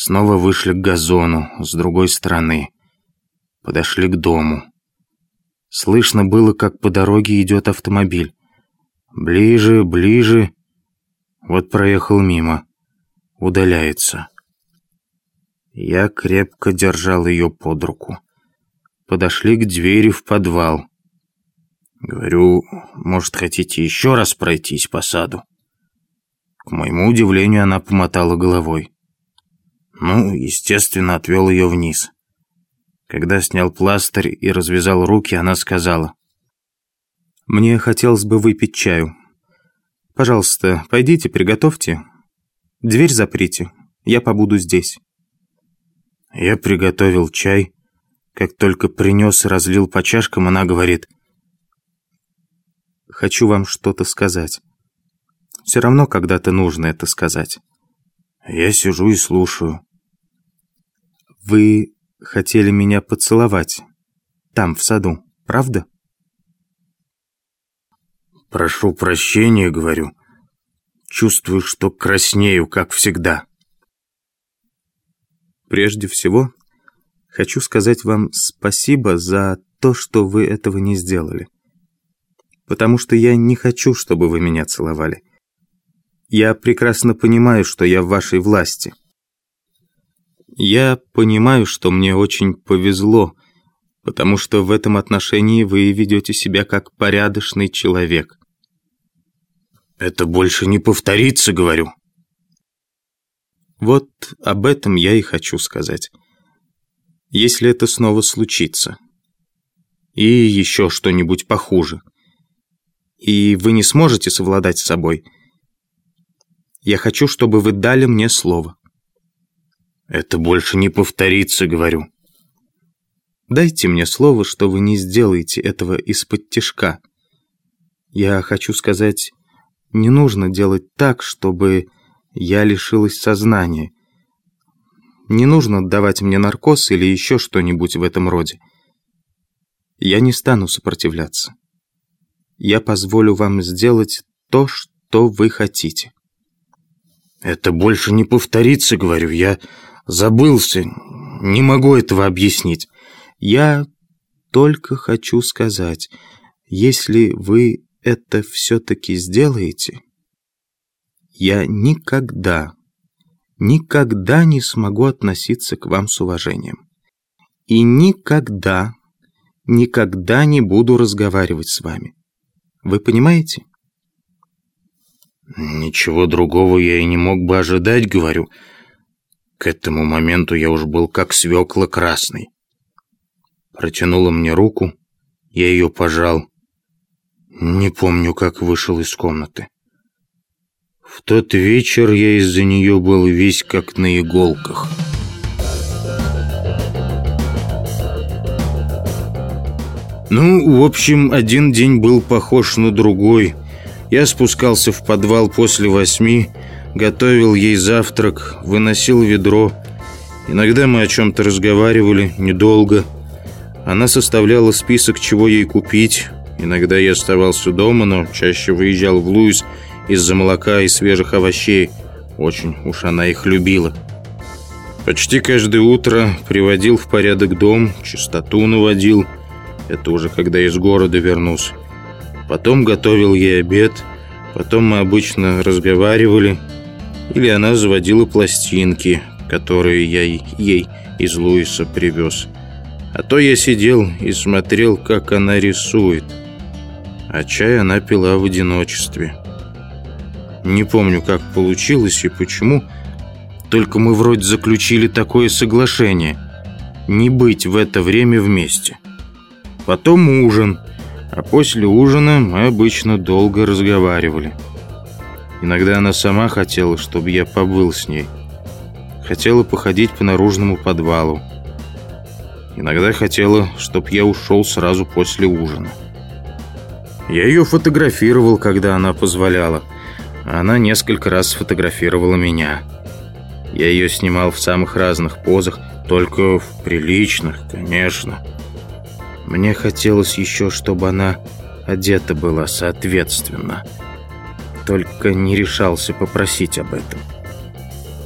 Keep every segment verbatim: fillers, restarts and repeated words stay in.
Снова вышли к газону с другой стороны. Подошли к дому. Слышно было, как по дороге идет автомобиль. Ближе, ближе. Вот проехал мимо. Удаляется. Я крепко держал ее под руку. Подошли к двери в подвал. Говорю, может, хотите еще раз пройтись по саду? К моему удивлению, она помотала головой. Ну, естественно, отвел ее вниз. Когда снял пластырь и развязал руки, она сказала: «Мне хотелось бы выпить чаю. Пожалуйста, пойдите, приготовьте. Дверь заприте, я побуду здесь». Я приготовил чай. Как только принес и разлил по чашкам, она говорит: «Хочу вам что-то сказать. Все равно когда-то нужно это сказать». Я сижу и слушаю. «Вы хотели меня поцеловать там, в саду, правда?» «Прошу прощения», — говорю. Чувствую, что краснею, как всегда. «Прежде всего, хочу сказать вам спасибо за то, что вы этого не сделали. Потому что я не хочу, чтобы вы меня целовали. Я прекрасно понимаю, что я в вашей власти. Я понимаю, что мне очень повезло, потому что в этом отношении вы ведете себя как порядочный человек». «Это больше не повторится», — говорю. Вот об этом я и хочу сказать. Если это снова случится, и еще что-нибудь похуже, и вы не сможете совладать с собой, я хочу, чтобы вы дали мне слово. «Это больше не повторится», — говорю. Дайте мне слово, что вы не сделаете этого из-под тишка. Я хочу сказать, не нужно делать так, чтобы я лишилась сознания. Не нужно давать мне наркоз или еще что-нибудь в этом роде. Я не стану сопротивляться. Я позволю вам сделать то, что вы хотите». «Это больше не повторится», — говорю. «Я забылся. Не могу этого объяснить». «Я только хочу сказать, если вы это все-таки сделаете, я никогда, никогда не смогу относиться к вам с уважением. И никогда, никогда не буду разговаривать с вами. Вы понимаете?» «Ничего другого я и не мог бы ожидать», — говорю. К этому моменту я уж был как свекла красный. Протянула мне руку, я ее пожал. Не помню, как вышел из комнаты. В тот вечер я из-за нее был весь как на иголках. Ну, в общем, один день был похож на другой. Я спускался в подвал после восьми, готовил ей завтрак, выносил ведро. Иногда мы о чем-то разговаривали, недолго. Она составляла список, чего ей купить. Иногда я оставался дома, но чаще выезжал в Луис из-за молока и свежих овощей. Очень уж она их любила. Почти каждое утро приводил в порядок дом, чистоту наводил. Это уже когда из города вернулся. Потом готовил ей обед. Потом мы обычно разговаривали. Или она заводила пластинки, которые я ей из Луиса привез. А то я сидел и смотрел, как она рисует. А чай она пила в одиночестве. Не помню, как получилось и почему. Только мы вроде заключили такое соглашение: не быть в это время вместе. Потом ужин. А после ужина мы обычно долго разговаривали. Иногда она сама хотела, чтобы я побыл с ней. Хотела походить по наружному подвалу. Иногда хотела, чтобы я ушел сразу после ужина. Я ее фотографировал, когда она позволяла. А она несколько раз фотографировала меня. Я ее снимал в самых разных позах, только в приличных, конечно. Мне хотелось еще, чтобы она одета была соответственно. Только не решался попросить об этом.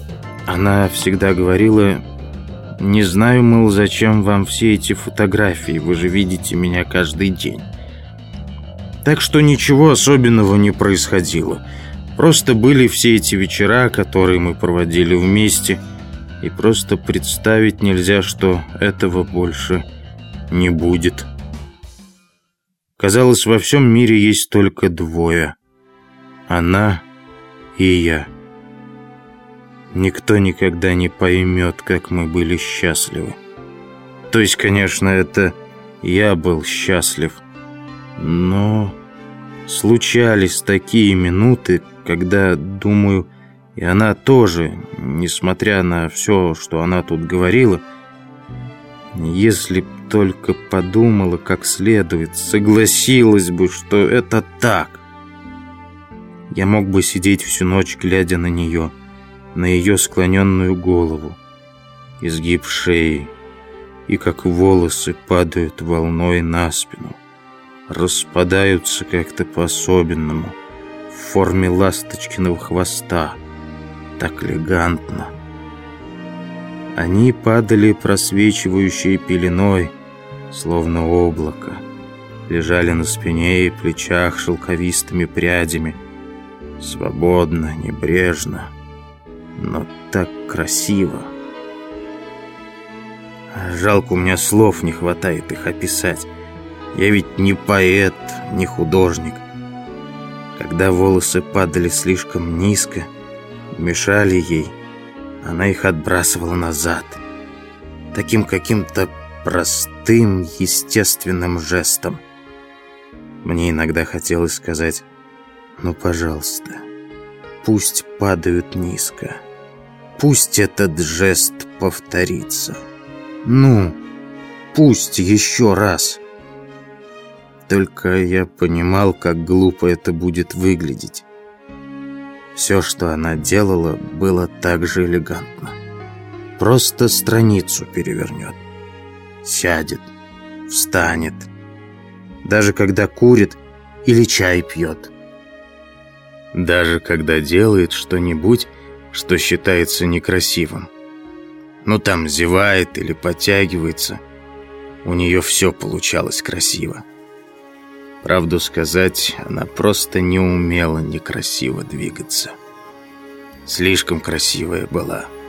Она всегда говорила: «Не знаю, мол, зачем вам все эти фотографии, вы же видите меня каждый день». Так что ничего особенного не происходило. Просто были все эти вечера, которые мы проводили вместе, и просто представить нельзя, что этого больше не будет. Казалось, во всем мире есть только двое: она и я. Никто никогда не поймет, как мы были счастливы. То есть, конечно, это я был счастлив, но случались такие минуты, когда думаю, и она тоже, несмотря на все, что она тут говорила, если б только подумала как следует, согласилась бы, что это так. Я мог бы сидеть всю ночь, глядя на нее, на ее склоненную голову, изгиб шеи, и как волосы падают волной на спину, распадаются как-то по-особенному, в форме ласточкиного хвоста, так элегантно. Они падали просвечивающей пеленой, словно облако, лежали на спине и плечах шелковистыми прядями, свободно, небрежно, но так красиво. Жалко, у меня слов не хватает их описать. Я ведь не поэт, не художник. Когда волосы падали слишком низко, мешали ей, она их отбрасывала назад, таким каким-то простым, естественным жестом. Мне иногда хотелось сказать: «Ну, пожалуйста, пусть падают низко, пусть этот жест повторится. Ну, пусть еще раз». Только я понимал, как глупо это будет выглядеть. Все, что она делала, было так же элегантно. Просто страницу перевернет, сядет, встанет, даже когда курит или чай пьет, даже когда делает что-нибудь, что считается некрасивым. Ну, там зевает или подтягивается, у нее все получалось красиво. Правду сказать, она просто не умела некрасиво двигаться. Слишком красивая была.